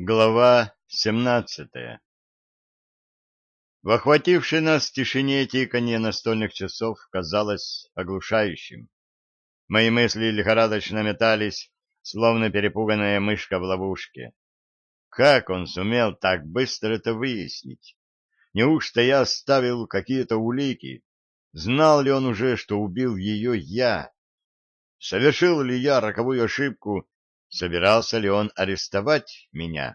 Глава 17. В охватившей нас тишине тиканье настольных часов казалось оглушающим. Мои мысли лихорадочно метались, словно перепуганная мышка в ловушке. Как он сумел так быстро это выяснить? Неужто я оставил какие-то улики? Знал ли он уже, что убил ее я? Совершил ли я роковую ошибку? Собирался ли он арестовать меня?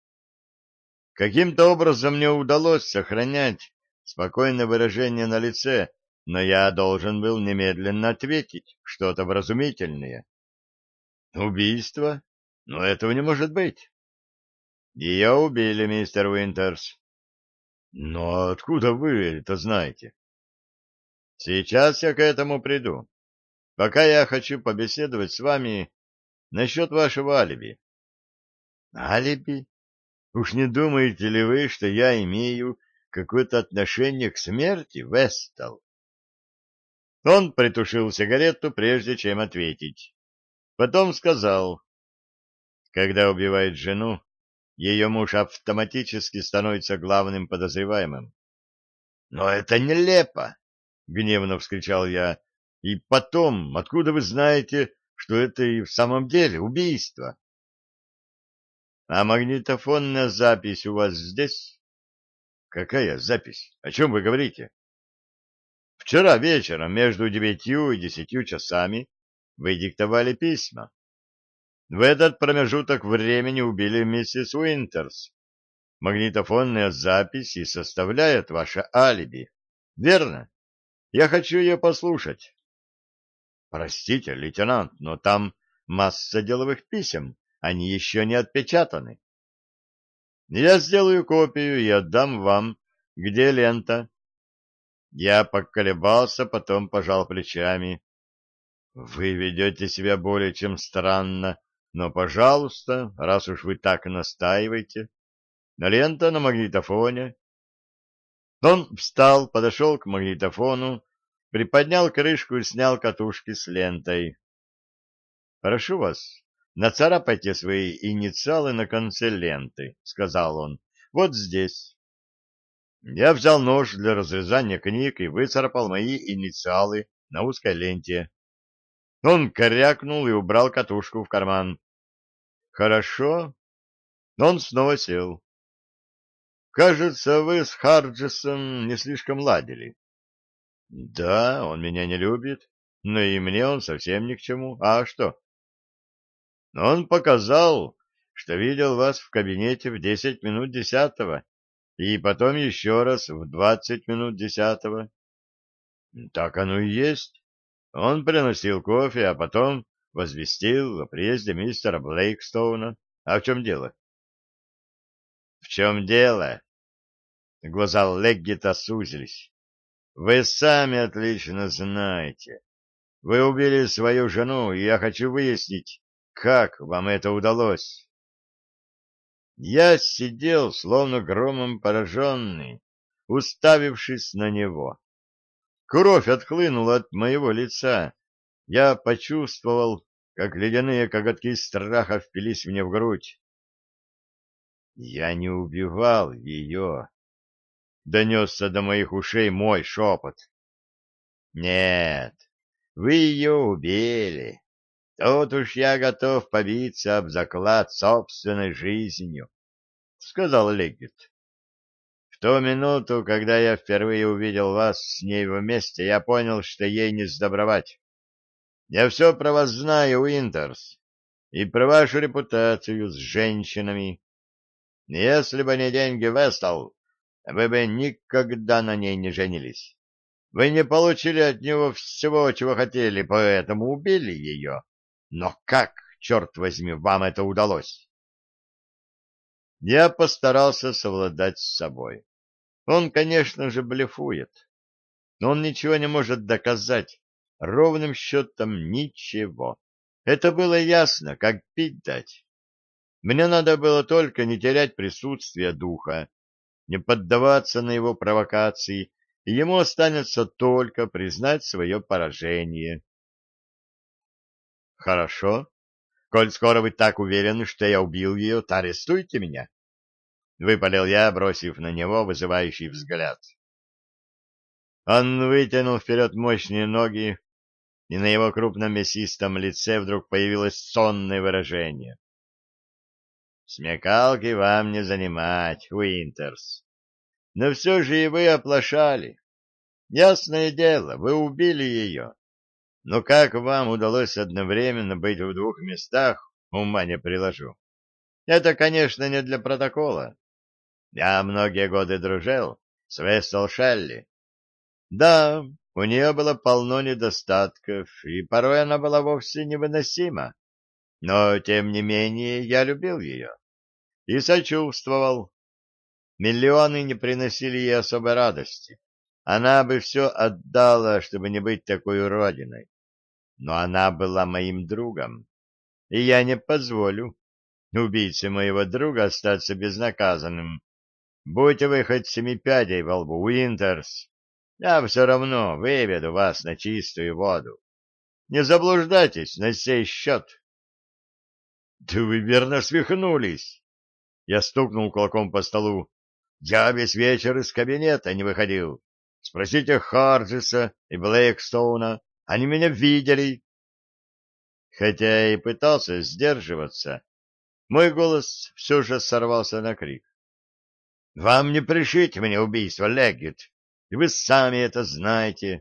Каким-то образом мне удалось сохранять спокойное выражение на лице, но я должен был немедленно ответить что-то вразумительное. Убийство? Но этого не может быть. Ее убили, мистер Уинтерс. Но откуда вы это знаете? Сейчас я к этому приду. Пока я хочу побеседовать с вами насчет вашего алиби. Алиби? Уж не думаете ли вы, что я имею какое-то отношение к смерти, Вестал? Он притушил сигарету, прежде чем ответить. Потом сказал: когда убивает жену, ее муж автоматически становится главным подозреваемым. «Но это нелепо!» — гневно вскричал я. «И потом, откуда вы знаете, что это и в самом деле убийство?» «А магнитофонная запись у вас здесь?» «Какая запись? О чем вы говорите?» «Вчера вечером между 9 и 10 часами вы диктовали письма. В этот промежуток времени убили миссис Уинтерс. Магнитофонная запись и составляет ваше алиби. Верно? Я хочу ее послушать». «Простите, лейтенант, но там масса деловых писем. Они еще не отпечатаны». «Я сделаю копию и отдам вам. Где лента?» Я поколебался, потом пожал плечами. «Вы ведете себя более чем странно, но, пожалуйста, раз уж вы так настаиваете, лента на магнитофоне». Он встал, подошел к магнитофону, приподнял крышку и снял катушки с лентой. «Прошу вас, нацарапайте свои инициалы на конце ленты», — сказал он. «Вот здесь». Я взял нож для разрезания книг и выцарапал мои инициалы на узкой ленте. Он корякнул и убрал катушку в карман. «Хорошо». Он снова сел. «Кажется, вы с Харджесом не слишком ладили». «Да, он меня не любит, но и мне он совсем ни к чему. А что?» «Он показал, что видел вас в кабинете в 10 минут 10, и потом еще раз в 20 минут 10». «Так оно и есть. Он приносил кофе, а потом возвестил о приезде мистера Блейкстоуна. А в чем дело?» «В чем дело?» Глаза Леггита сузились. «Вы сами отлично знаете. Вы убили свою жену, и я хочу выяснить, как вам это удалось». Я сидел, словно громом пораженный, уставившись на него. Кровь отхлынула от моего лица. Я почувствовал, как ледяные коготки страха впились мне в грудь. «Я не убивал ее», — донесся до моих ушей мой шепот. «Нет, вы ее убили. Тут уж я готов побиться об заклад собственной жизнью», — сказал Леггет. «В ту минуту, когда я впервые увидел вас с ней вместе, я понял, что ей не сдобровать. Я все про вас знаю, Уинтерс, и про вашу репутацию с женщинами. Если бы не деньги Вестал, вы бы никогда на ней не женились. Вы не получили от него всего, чего хотели, поэтому убили ее. Но как, черт возьми, вам это удалось?» Я постарался совладать с собой. Он, конечно же, блефует, но он ничего не может доказать, ровным счетом ничего. Это было ясно, как пить дать. Мне надо было только не терять присутствие духа, не поддаваться на его провокации, и ему останется только признать свое поражение. «Хорошо. Коль скоро вы так уверены, что я убил ее, то арестуйте меня. Выпалил я, бросив на него вызывающий взгляд. Он вытянул вперед мощные ноги, и на его крупном мясистом лице вдруг появилось сонное выражение. «Смекалки вам не занимать, Уинтерс. Но все же и вы оплошали. Ясное дело, вы убили ее. Но как вам удалось одновременно быть в двух местах, ума не приложу. Это, конечно, не для протокола. Я многие годы дружил с Вестел Шелли. Да, у нее было полно недостатков, и порой она была вовсе невыносима. Но, тем не менее, я любил ее и сочувствовал. Миллионы не приносили ей особой радости. Она бы все отдала, чтобы не быть такой уродиной. Но она была моим другом, и я не позволю убийце моего друга остаться безнаказанным. Будь вы хоть семипядей во лбу, Уинтерс, я все равно выведу вас на чистую воду. Не заблуждайтесь на сей счет. — Да вы верно свихнулись! Я стукнул кулаком по столу. Я весь вечер из кабинета не выходил. Спросите Харджиса и Блэкстоуна, они меня видели. Хотя и пытался сдерживаться, мой голос все же сорвался на крик. — Вам не пришить мне убийство, Леггет, и вы сами это знаете.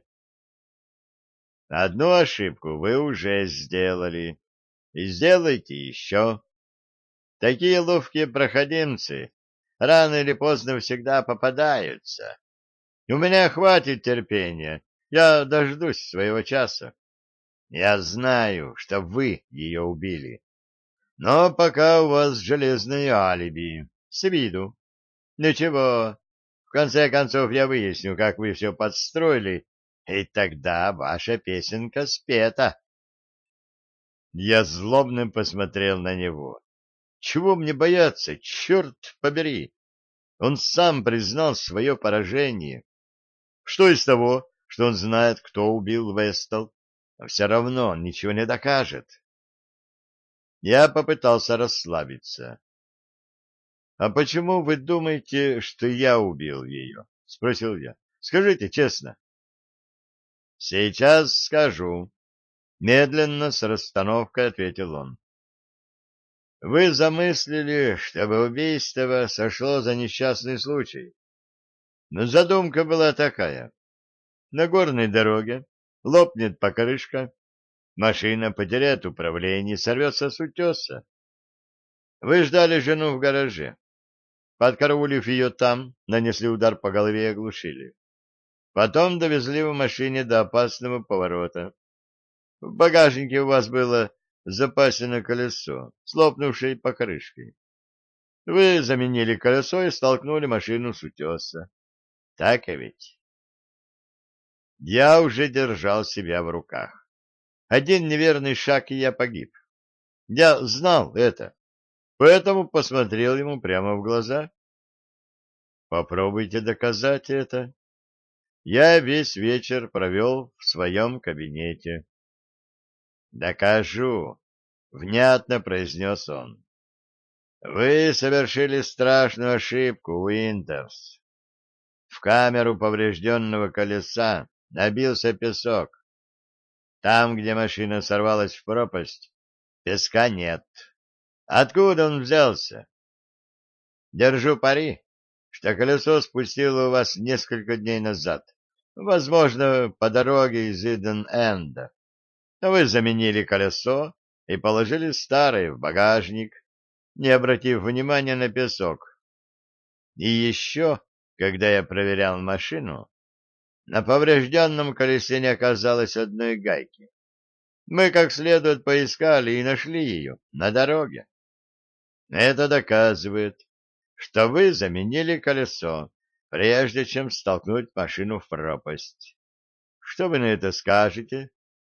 Одну ошибку вы уже сделали, и сделайте еще. Такие ловкие проходимцы рано или поздно всегда попадаются. У меня хватит терпения, я дождусь своего часа. Я знаю, что вы ее убили, но пока у вас железное алиби, с виду. Ничего, в конце концов я выясню, как вы все подстроили, и тогда ваша песенка спета. Я злобно посмотрел на него. Чего мне бояться, черт побери? Он сам признал свое поражение. Что из того, что он знает, кто убил Вестал? Но все равно он ничего не докажет. Я попытался расслабиться. — А почему вы думаете, что я убил ее? — спросил я. — Скажите честно. — Сейчас скажу. Медленно, с расстановкой ответил он. — Вы замыслили, чтобы убийство сошло за несчастный случай. Но задумка была такая. На горной дороге лопнет покрышка, машина потеряет управление, сорвется с утеса. Вы ждали жену в гараже. Подкараулив ее там, нанесли удар по голове и оглушили. Потом довезли в машине до опасного поворота. В багажнике у вас было запасено колесо с лопнувшей покрышкой. Вы заменили колесо и столкнули машину с утеса. Так и ведь? Я уже держал себя в руках. Один неверный шаг, и я погиб. Я знал это, поэтому посмотрел ему прямо в глаза. Попробуйте доказать это. Я весь вечер провел в своем кабинете. «Докажу», — внятно произнес он. «Вы совершили страшную ошибку, Уинтерс. В камеру поврежденного колеса набился песок. Там, где машина сорвалась в пропасть, песка нет. Откуда он взялся? Держу пари, что колесо спустило у вас несколько дней назад, возможно, по дороге из Иден-Энда. Вы заменили колесо и положили старое в багажник, не обратив внимания на песок. И еще, когда я проверял машину, на поврежденном колесе не оказалось одной гайки. Мы как следует поискали и нашли ее на дороге. Это доказывает, что вы заменили колесо, прежде чем столкнуть машину в пропасть. Что вы на это скажете?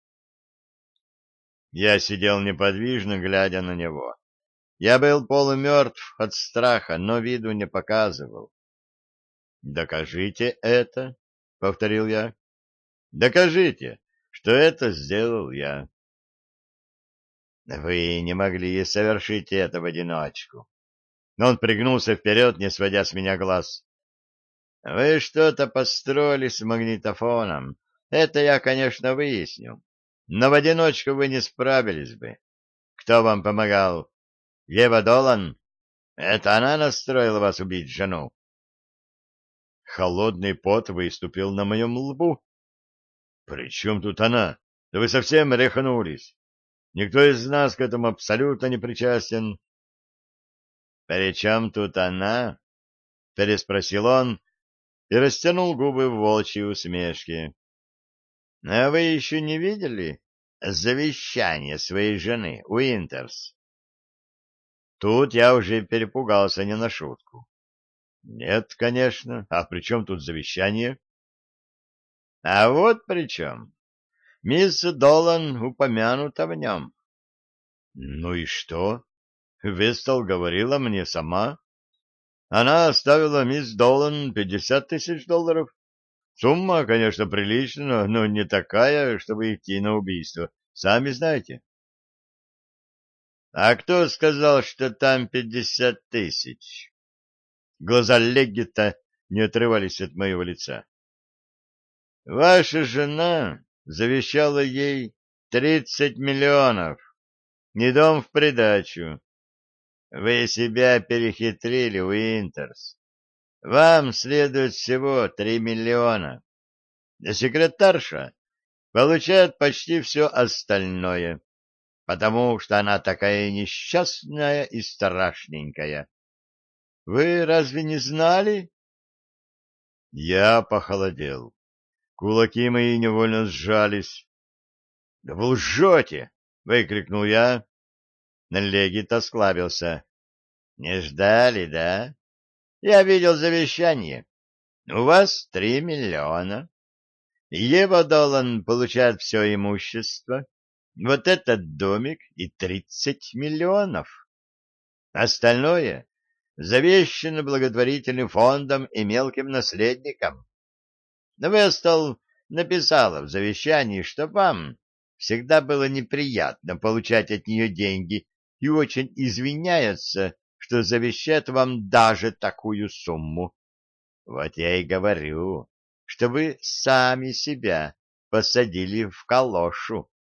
Я сидел неподвижно, глядя на него. Я был полумертв от страха, но виду не показывал. «Докажите это», — повторил я. «Докажите, что это сделал я». Вы не могли совершить это в одиночку. Но он пригнулся вперед, не сводя с меня глаз. Вы что-то построили с магнитофоном. Это я, конечно, выясню. Но в одиночку вы не справились бы. Кто вам помогал? Ева Долан? Это она настроила вас убить жену? Холодный пот выступил на моем лбу. При чем тут она? Да вы совсем рехнулись. Никто из нас к этому абсолютно не причастен. — При чем тут она? — переспросил он и растянул губы в волчьей усмешке. — А вы еще не видели завещание своей жены, Уинтерс? Тут я уже перепугался не на шутку. — Нет, конечно. А при чем тут завещание? — А вот при чем. Мисс Долан упомянута в нем. — Ну и что? Вестал говорила мне сама. Она оставила мисс Долан $50 000. Сумма, конечно, приличная, но не такая, чтобы идти на убийство. Сами знаете. — А кто сказал, что там 50 000? Глаза Леггета не отрывались от моего лица. — Ваша жена завещала ей 30 миллионов, не дом в придачу. Вы себя перехитрили, Уинтерс. Вам следует всего 3 миллиона. А секретарша получает почти все остальное, потому что она такая несчастная и страшненькая. Вы разве не знали? Я похолодел. Кулаки мои невольно сжались. — Да вы лжете! — выкрикнул я. Легит осклабился. — Не ждали, да? Я видел завещание. У вас 3 миллиона. Ева Долан получает все имущество. Вот этот домик и 30 миллионов. Остальное завещано благотворительным фондом и мелким наследникам. Вестал написала в завещании, что вам всегда было неприятно получать от нее деньги и очень извиняется, что завещает вам даже такую сумму. Вот я и говорю, что вы сами себя посадили в калошу.